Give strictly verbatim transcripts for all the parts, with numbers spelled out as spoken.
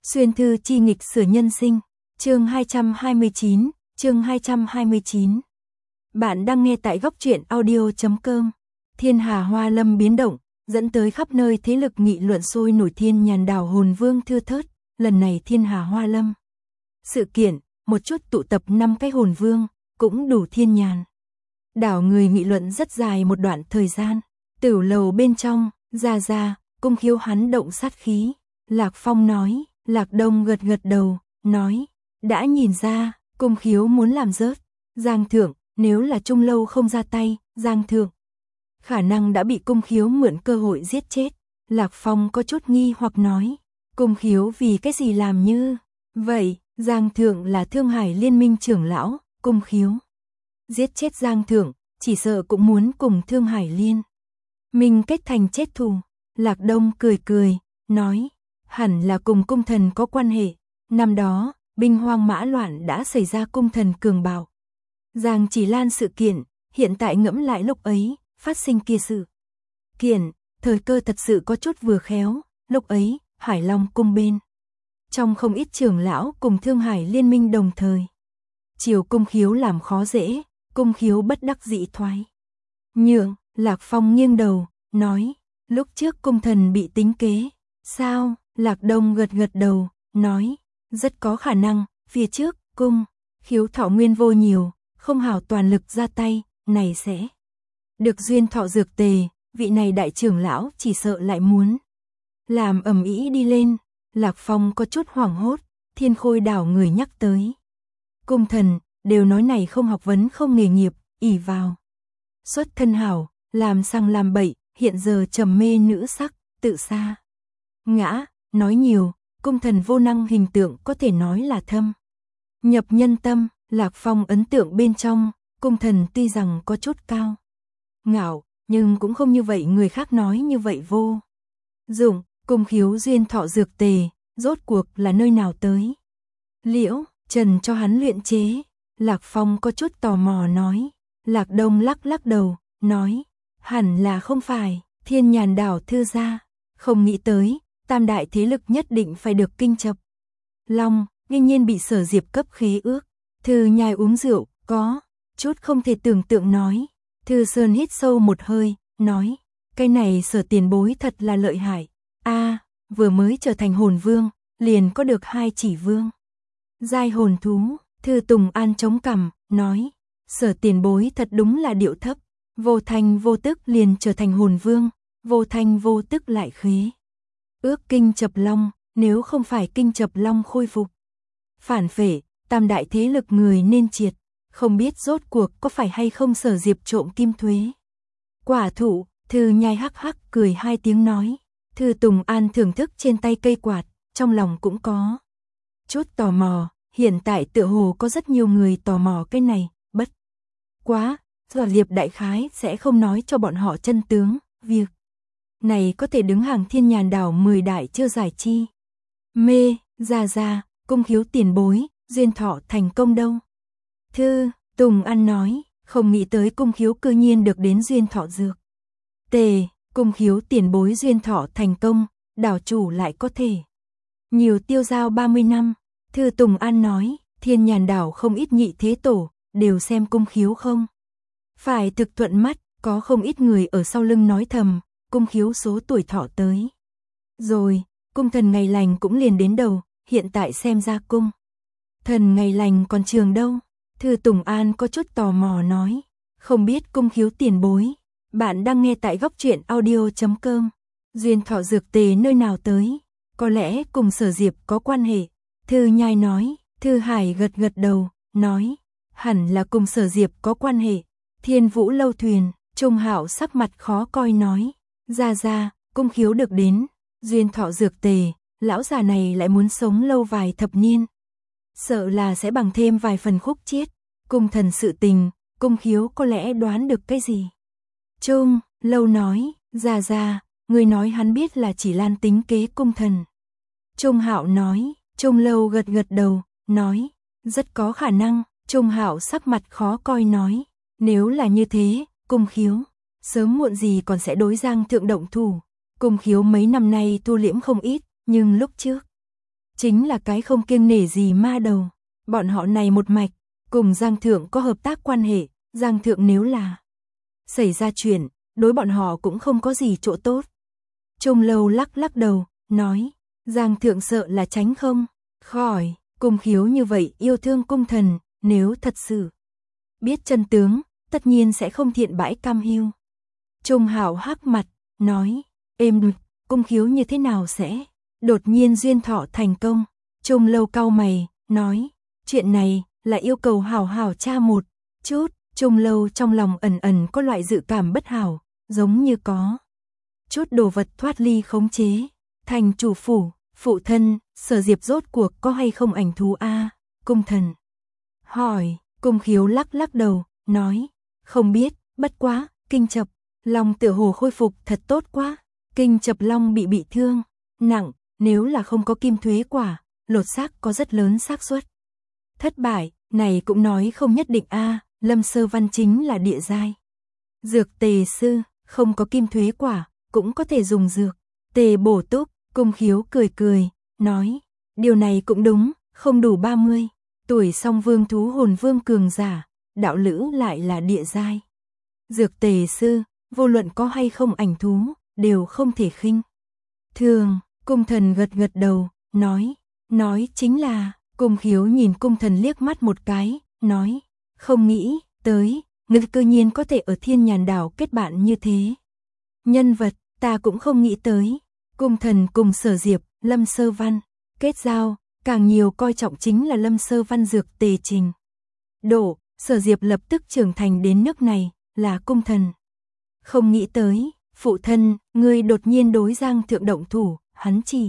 Xuyên thư chi nghịch sửa nhân sinh, chương hai trăm hai mươi chín, chương hai trăm hai mươi chín. Bạn đang nghe tại góc truyện audio chấm com. Thiên hà hoa lâm biến động, dẫn tới khắp nơi thế lực nghị luận sôi nổi. Thiên nhàn đảo hồn vương thưa thớt, lần này thiên hà hoa lâm. Sự kiện, một chút tụ tập năm cái hồn vương, cũng đủ thiên nhàn. Đảo người nghị luận rất dài một đoạn thời gian, tửu lầu bên trong, ra ra, cung khiếu hắn động sát khí. Lạc Phong nói, Lạc Đông gật gật đầu, nói, đã nhìn ra, cung khiếu muốn làm rớt. Giang Thượng, nếu là Trung Lâu không ra tay, Giang Thượng khả năng đã bị cung khiếu mượn cơ hội giết chết. Lạc Phong có chút nghi hoặc nói, cung khiếu vì cái gì làm như vậy? Giang Thượng là Thương Hải Liên minh trưởng lão, cung khiếu giết chết Giang Thượng, chỉ sợ cũng muốn cùng Thương Hải Liên minh kết thành chết thù. Lạc Đông cười cười, nói, hẳn là cùng cung thần có quan hệ. Năm đó, binh hoang mã loạn đã xảy ra, cung thần cường bạo Giang Chỉ Lan sự kiện, hiện tại ngẫm lại lúc ấy, phát sinh kia sự kiện, thời cơ thật sự có chút vừa khéo. Lúc ấy, Hải Long cung bên trong không ít trưởng lão cùng Thương Hải Liên minh đồng thời chiều cung khiếu làm khó dễ, cung khiếu bất đắc dĩ thoái nhượng. Lạc Phong nghiêng đầu, nói, lúc trước cung thần bị tính kế, sao? Lạc Đông gật gật đầu, nói, rất có khả năng, phía trước, cung khiếu thọ nguyên vô nhiều, không hảo toàn lực ra tay, này sẽ được duyên thọ dược tề, vị này đại trưởng lão chỉ sợ lại muốn làm ầm ĩ đi lên. Lạc Phong có chút hoảng hốt, Thiên Khôi đảo người nhắc tới cung thần, đều nói này không học vấn không nghề nghiệp, ỷ vào xuất thân hảo, làm sang làm bậy, hiện giờ trầm mê nữ sắc, tự sa ngã. Nói nhiều, cung thần vô năng hình tượng có thể nói là thâm nhập nhân tâm. Lạc Phong ấn tượng bên trong, cung thần tuy rằng có chút cao ngạo, nhưng cũng không như vậy người khác nói như vậy vô dụng. Cung khiếu duyên thọ dược tề, rốt cuộc là nơi nào tới? Liễu Trần cho hắn luyện chế. Lạc Phong có chút tò mò nói. Lạc Đông lắc lắc đầu, nói, hẳn là không phải, Thiên Nhàn đảo thư gia, không nghĩ tới, tam đại thế lực nhất định phải được kinh chập long, nghiên nhiên bị Sở Diệp cấp khế ước. Thư Nhai uống rượu, có chút không thể tưởng tượng nói. Thư Sơn hít sâu một hơi, nói, cái này Sở tiền bối thật là lợi hại. A, vừa mới trở thành hồn vương, liền có được hai chỉ vương giai hồn thú. Thư Tùng An chống cằm, nói, Sở tiền bối thật đúng là điệu thấp, vô thanh vô tức liền trở thành hồn vương, vô thanh vô tức lại khế ước kinh chập long. Nếu không phải kinh chập long khôi phục phản phệ, tam đại thế lực người nên triệt. Không biết rốt cuộc có phải hay không Sở Diệp trộm kim thuế quả thụ. Thư Nhai hắc hắc cười hai tiếng nói. Thư Tùng An thưởng thức trên tay cây quạt, trong lòng cũng có chút tò mò. Hiện tại tựa hồ có rất nhiều người tò mò cái này, bất quá, Sở Diệp đại khái sẽ không nói cho bọn họ chân tướng. Việc này có thể đứng hàng Thiên Nhàn đảo mười đại chưa giải chi mê. Ra ra, cung khiếu tiền bối, duyên thọ thành công đâu? Thư Tùng An nói, không nghĩ tới cung khiếu cư nhiên được đến duyên thọ dược tề. Cung khiếu tiền bối duyên thọ thành công, đảo chủ lại có thể nhiều tiêu dao ba mươi năm. Thư Tùng An nói, Thiên Nhàn đảo không ít nhị thế tổ, đều xem cung khiếu không phải thực thuận mắt, có không ít người ở sau lưng nói thầm, cung khiếu số tuổi thọ tới rồi, cung thần ngày lành cũng liền đến đầu, hiện tại xem ra cung thần ngày lành còn trường đâu. Thư Tùng An có chút tò mò nói, không biết cung khiếu tiền bối, bạn đang nghe tại góc truyện audio chấm com, duyên thọ dược tề nơi nào tới? Có lẽ cùng Sở Diệp có quan hệ. Thư Nhai nói. Thư Hải gật gật đầu, nói, hẳn là cùng Sở Diệp có quan hệ. Thiên Vũ lâu thuyền, Trung Hạo sắc mặt khó coi nói, ra ra, cung khiếu được đến duyên thọ dược tề, lão già này lại muốn sống lâu vài thập niên, sợ là sẽ bằng thêm vài phần khúc chiết. Cung thần sự tình, cung khiếu có lẽ đoán được cái gì? Trung Lâu nói, ra ra, người nói hắn biết là Chỉ Lan tính kế cung thần. Trung Hạo nói. Trung Lâu gật gật đầu, nói, rất có khả năng. Trung Hạo sắc mặt khó coi nói, nếu là như thế, cung khiếu sớm muộn gì còn sẽ đối Giang Thượng động thủ. Cung khiếu mấy năm nay tu liễm không ít, nhưng lúc trước chính là cái không kiêng nể gì ma đầu. Bọn họ này một mạch, cùng Giang Thượng có hợp tác quan hệ, Giang Thượng nếu là xảy ra chuyện, đối bọn họ cũng không có gì chỗ tốt. Trung Lâu lắc lắc đầu, nói, Giang Thượng sợ là tránh không khỏi. Cung Khiếu như vậy yêu thương cung thần, nếu thật sự biết chân tướng, tất nhiên sẽ không thiện bãi cam hiu. Trung Hạo hắc mặt, nói, êm đụt, Cung Khiếu như thế nào sẽ đột nhiên duyên thọ thành công. Trung Lâu cau mày, nói, chuyện này là yêu cầu hảo hảo tra một chút. Trung Lâu trong lòng ẩn ẩn có loại dự cảm bất hảo, giống như có chút đồ vật thoát ly khống chế. Thành chủ phủ, phụ thân, Sở Diệp rốt cuộc có hay không ảnh thú a? À? Cung thần hỏi. Cung Khiếu lắc lắc đầu, nói, không biết, bất quá, Kinh Chập Long tựa hồ khôi phục thật tốt quá. Kinh Chập Long bị bị thương nặng, nếu là không có kim thuế quả, lột xác có rất lớn xác suất thất bại. Này cũng nói không nhất định a. À, Lâm Sơ Văn chính là địa giai dược tề sư, không có kim thuế quả, cũng có thể dùng dược tề bổ túc. Cung Khiếu cười cười, nói, điều này cũng đúng, không đủ ba mươi tuổi song vương thú hồn vương cường giả, đạo lữ lại là địa giai dược tề sư, vô luận có hay không ảnh thú, đều không thể khinh thường. Cung thần gật gật đầu, nói, nói chính là. Cung Khiếu nhìn cung thần liếc mắt một cái, nói, không nghĩ tới, ngươi cơ nhiên có thể ở Thiên Nhàn Đảo kết bạn như thế. Nhân vật, ta cũng không nghĩ tới. Cung thần cùng Sở Diệp, Lâm Sơ Văn kết giao, càng nhiều coi trọng chính là Lâm Sơ Văn dược tề trình độ. Sở Diệp lập tức trưởng thành đến nước này, là cung thần không nghĩ tới. Phụ thân, ngươi đột nhiên đối Giang Thượng động thủ, hắn chỉ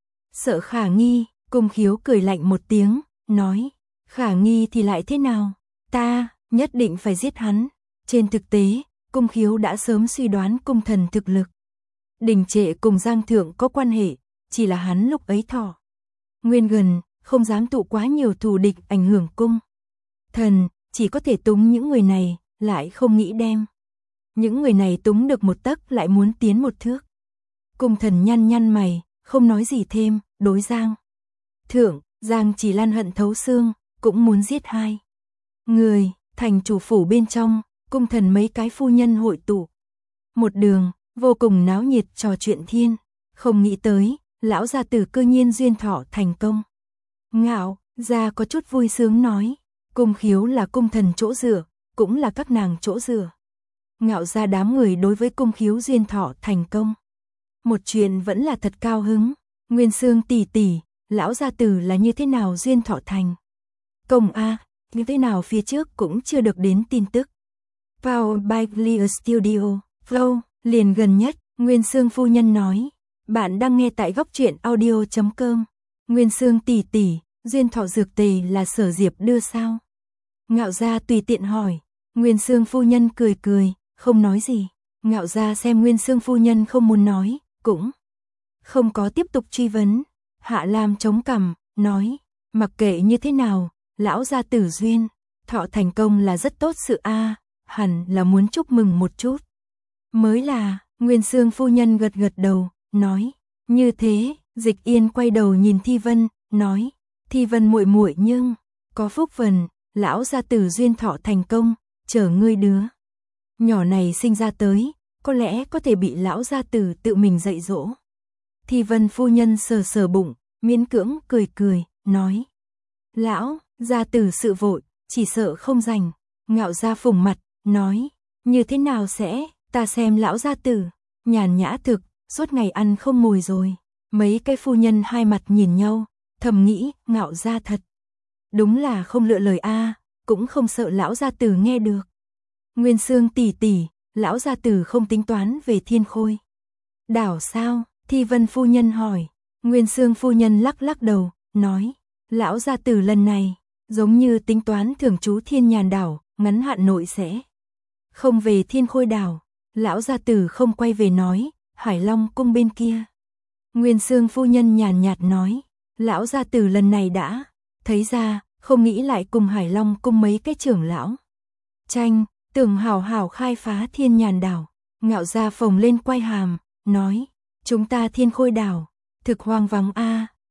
sợ khả nghi. Cung Khiếu cười lạnh một tiếng, nói, khả nghi thì lại thế nào, ta nhất định phải giết hắn. Trên thực tế, Cung Khiếu đã sớm suy đoán cung thần thực lực đình trệ cùng Giang Thượng có quan hệ, chỉ là hắn lúc ấy thọ nguyên gần, không dám tụ quá nhiều thù địch ảnh hưởng cung thần, chỉ có thể túng những người này, lại không nghĩ đem những người này túng được một tấc lại muốn tiến một thước. Cung thần nhăn nhăn mày, không nói gì thêm. Đối Giang Thượng, Giang Chỉ Lan hận thấu xương, cũng muốn giết hai người. Thành chủ phủ bên trong, cung thần mấy cái phu nhân hội tụ một đường, vô cùng náo nhiệt trò chuyện thiên. Không nghĩ tới, lão gia tử cơ nhiên duyên thọ thành công. Ngạo gia có chút vui sướng nói, Cung Khiếu là cung thần chỗ dựa, cũng là các nàng chỗ dựa. Ngạo gia đám người đối với Cung Khiếu duyên thọ thành công một chuyện vẫn là thật cao hứng. Nguyên Sương tỷ tỷ, lão gia tử là như thế nào duyên thọ thành công a? Như thế nào phía trước cũng chưa được đến tin tức. Powered by Clear Studio, Flow, liền gần nhất. Nguyên Sương phu nhân nói, bạn đang nghe tại góc truyện audio chấm com. Nguyên Sương tỷ tỷ, duyên thọ dược tề là Sở Diệp đưa sao? Ngạo gia tùy tiện hỏi. Nguyên Sương phu nhân cười cười, không nói gì. Ngạo gia xem Nguyên Sương phu nhân không muốn nói, cũng không có tiếp tục truy vấn. Hạ Lam chống cằm, nói, mặc kệ như thế nào, lão gia tử duyên thọ thành công là rất tốt sự a, à, hẳn là muốn chúc mừng một chút. Mới là. Nguyên Sương phu nhân gật gật đầu, nói, như thế. Dịch Yên quay đầu nhìn Thi Vân, nói, Thi Vân muội muội nhưng có phúc phần, lão gia tử duyên thọ thành công, chờ ngươi đứa nhỏ này sinh ra tới, có lẽ có thể bị lão gia tử tự mình dạy dỗ. Thi Vân phu nhân sờ sờ bụng, miễn cưỡng cười cười, nói, lão gia tử sự vội, chỉ sợ không rảnh. Ngạo gia phủng mặt, nói, như thế nào sẽ, ta xem lão gia tử nhàn nhã thực, suốt ngày ăn không ngồi rồi. Mấy cái phu nhân hai mặt nhìn nhau, thầm nghĩ, Ngạo gia thật đúng là không lựa lời a, à, cũng không sợ lão gia tử nghe được. Nguyên Sương tỷ tỷ, lão gia tử không tính toán về Thiên Khôi đảo sao? Thi Vân phu nhân hỏi. Nguyên Sương phu nhân lắc lắc đầu, nói, lão gia tử lần này giống như tính toán thường trú Thiên Nhàn Đảo, ngắn hạn nội sẽ không về Thiên Khôi đảo. Lão gia tử không quay về nói, Hải Long cung bên kia. Nguyên Sương phu nhân nhàn nhạt nói, lão gia tử lần này đã thấy ra, không nghĩ lại cùng Hải Long cung mấy cái trưởng lão tranh, tưởng hảo hảo khai phá Thiên Nhàn Đảo. Ngạo gia phồng lên quay hàm, nói, chúng ta Thiên Khôi đảo thực hoang vắng a,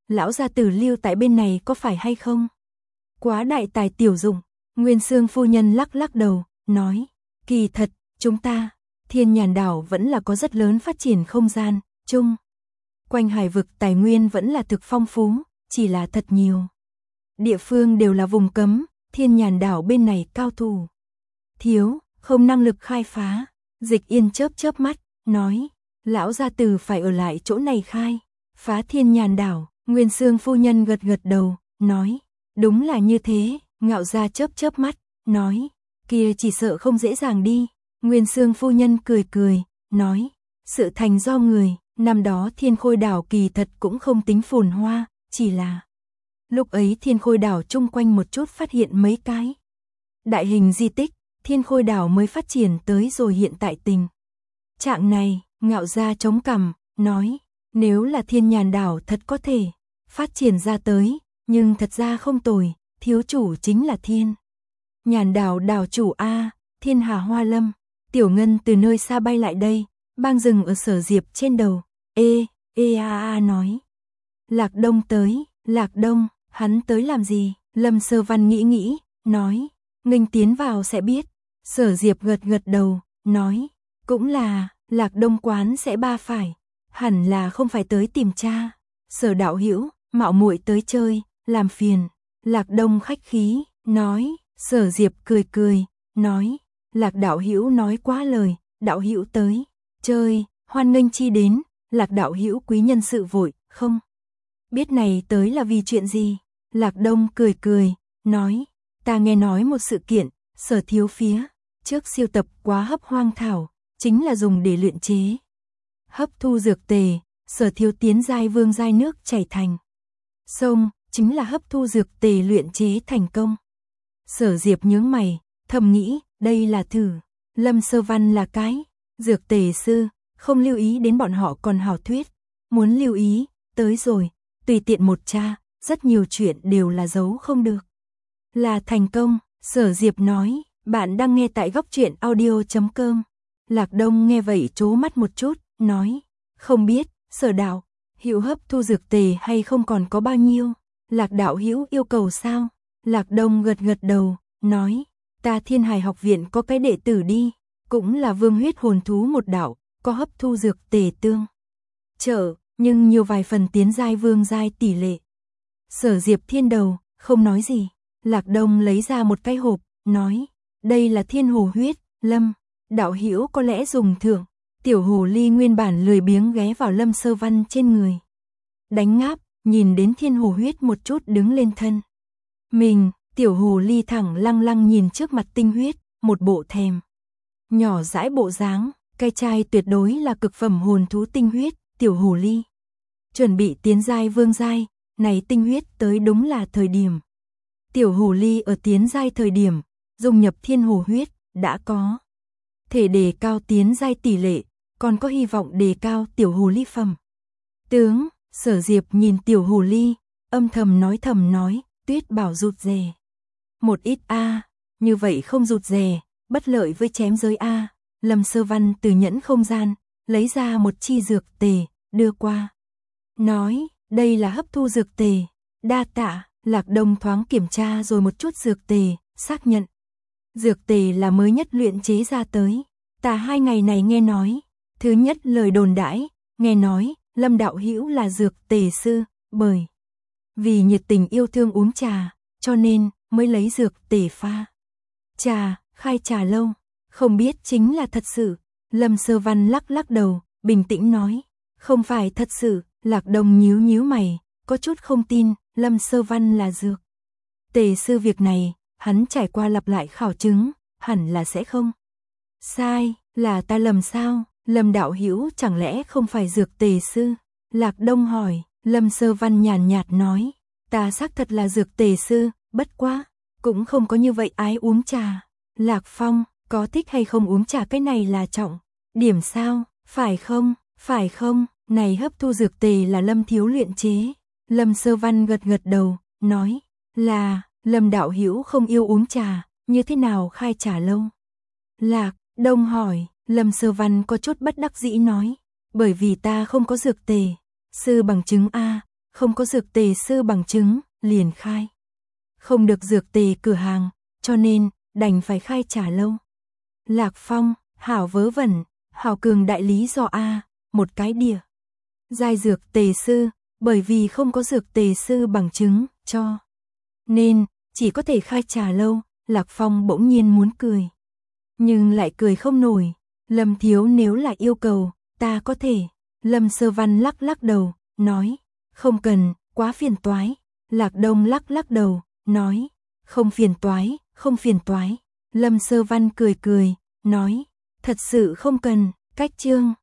lão gia tử lưu tại bên này có phải hay không? Quá đại tài tiểu dụng, Nguyên Xương phu nhân lắc lắc đầu, nói, kỳ thật, chúng ta, Thiên Nhàn đảo vẫn là có rất lớn phát triển không gian, chung. Quanh hải vực tài nguyên vẫn là thực phong phú, chỉ là thật nhiều. Địa phương đều là vùng cấm, Thiên Nhàn đảo bên này cao thủ thiếu, không năng lực khai phá. Dịch Yên chớp chớp mắt, nói, lão gia tử phải ở lại chỗ này khai phá Thiên Nhàn đảo. Nguyên Xương phu nhân gật gật đầu, nói, đúng là như thế. Ngạo Gia chớp chớp mắt, nói, kia chỉ sợ không dễ dàng đi. Nguyên Xương phu nhân cười cười, nói, sự thành do người, năm đó Thiên Khôi đảo kỳ thật cũng không tính phồn hoa, chỉ là lúc ấy Thiên Khôi đảo chung quanh một chút phát hiện mấy cái đại hình di tích, Thiên Khôi đảo mới phát triển tới rồi hiện tại tình trạng này. Ngạo Gia chống cằm, nói, nếu là Thiên Nhàn đảo thật có thể phát triển ra tới, nhưng thật ra không tồi, thiếu chủ chính là Thiên Nhàn đảo đảo chủ a. Thiên Hà Hoa Lâm. Tiểu Ngân từ nơi xa bay lại đây, bang dừng ở Sở Diệp trên đầu, ê, ê a a nói, Lạc Đông tới. Lạc Đông, hắn tới làm gì? Lâm Sơ Văn nghĩ nghĩ, nói, nghênh tiến vào sẽ biết. Sở Diệp gật gật đầu, nói, cũng là, Lạc Đông quán sẽ ba phải, hẳn là không phải tới tìm cha. Sở đạo hữu, mạo muội tới chơi, làm phiền. Lạc Đông khách khí, nói. Sở Diệp cười cười, nói, Lạc đạo hữu nói quá lời, đạo hữu tới chơi, hoan nghênh chi đến. Lạc đạo hữu quý nhân sự vội, không biết này tới là vì chuyện gì? Lạc Đông cười cười, nói, ta nghe nói một sự kiện, Sở thiếu phía trước siêu tập quá hấp hoang thảo, chính là dùng để luyện chế hấp thu dược tề. Sở thiếu tiến giai vương giai nước chảy thành sông, chính là hấp thu dược tề luyện chế thành công. Sở Diệp nhướng mày, thầm nghĩ, đây là thử. Lâm Sơ Văn là cái dược tề sư, không lưu ý đến bọn họ còn hảo thuyết, muốn lưu ý, tới rồi, tùy tiện một tra, rất nhiều chuyện đều là giấu không được. Là thành công. Sở Diệp nói, bạn đang nghe tại góc truyện audio chấm com. Lạc Đông nghe vậy trố mắt một chút, nói, không biết, Sở đạo hữu hấp thu dược tề hay không còn có bao nhiêu? Lạc đạo hữu yêu cầu sao? Lạc Đông gật gật đầu, nói, ta Thiên Hải học viện có cái đệ tử đi, cũng là vương huyết hồn thú một đạo, có hấp thu dược tề tương trợ, nhưng nhiều vài phần tiến giai vương giai tỷ lệ. Sở Diệp thiên đầu, không nói gì. Lạc Đông lấy ra một cái hộp, nói, đây là thiên hồ huyết. Lâm đạo hữu có lẽ dùng thưởng. Tiểu hồ ly nguyên bản lười biếng ghé vào Lâm Sơ Văn trên người, đánh ngáp, nhìn đến thiên hồ huyết một chút đứng lên thân mình. Tiểu hồ ly thẳng lăng lăng nhìn trước mặt tinh huyết, một bộ thèm nhỏ dãi bộ dáng. Cái chai tuyệt đối là cực phẩm hồn thú tinh huyết. Tiểu hồ ly chuẩn bị tiến giai vương giai, này tinh huyết tới đúng là thời điểm. Tiểu hồ ly ở tiến giai thời điểm, dung nhập thiên hồ huyết, đã có thể đề cao tiến giai tỷ lệ, còn có hy vọng đề cao tiểu hồ ly phẩm tướng. Sở Diệp nhìn tiểu hồ ly, âm thầm nói thầm nói, Tuyết bảo rụt rè một ít a, như vậy không rụt rè, bất lợi với chém giới a. Lâm Sơ Văn từ nhẫn không gian lấy ra một chi dược tề, đưa qua, nói, đây là hấp thu dược tề, đa tạ. Lạc Đông thoáng kiểm tra rồi một chút dược tề, xác nhận dược tề là mới nhất luyện chế ra tới. Ta hai ngày này nghe nói, thứ nhất lời đồn đãi, nghe nói Lâm đạo hữu là dược tề sư, bởi vì nhiệt tình yêu thương uống trà, cho nên mới lấy dược tề pha trà, khai trà lâu, không biết chính là thật sự. Lâm Sơ Văn lắc lắc đầu, bình tĩnh nói, không phải thật sự. Lạc Đông nhíu nhíu mày, có chút không tin Lâm Sơ Văn là dược tề sư, việc này hắn trải qua lặp lại khảo chứng, hẳn là sẽ không sai. Là ta lầm sao? Lâm đạo hữu chẳng lẽ không phải dược tề sư? Lạc Đông hỏi. Lâm Sơ Văn nhàn nhạt nói, ta xác thật là dược tề sư, bất quá cũng không có như vậy ái uống trà. Lạc Phong, có thích hay không uống trà cái này là trọng điểm sao, phải không? Phải không? Này hấp thu dược tề là Lâm thiếu luyện chế. Lâm Sơ Văn gật gật đầu, nói, là. Lâm đạo hữu không yêu uống trà, như thế nào khai trà lâu? Lạc Đông hỏi. Lâm Sơ Văn có chút bất đắc dĩ nói, bởi vì ta không có dược tề sư bằng chứng a. không có dược tề sư bằng chứng, liền khai. Không được dược tề cửa hàng, cho nên, đành phải khai trả lâu. Lạc Phong, hảo vớ vẩn, hảo cường đại lý do A, một cái đìa. Giai dược tề sư, bởi vì không có dược tề sư bằng chứng, cho nên, chỉ có thể khai trả lâu. Lạc Phong bỗng nhiên muốn cười. Nhưng lại cười không nổi. Lâm Thiếu nếu lại yêu cầu, ta có thể. Lâm Sơ Văn lắc lắc đầu, nói, không cần, quá phiền toái. Lạc Đông lắc lắc đầu, nói, không phiền toái, không phiền toái. Lâm Sơ Văn cười cười, nói, thật sự không cần, cách chương.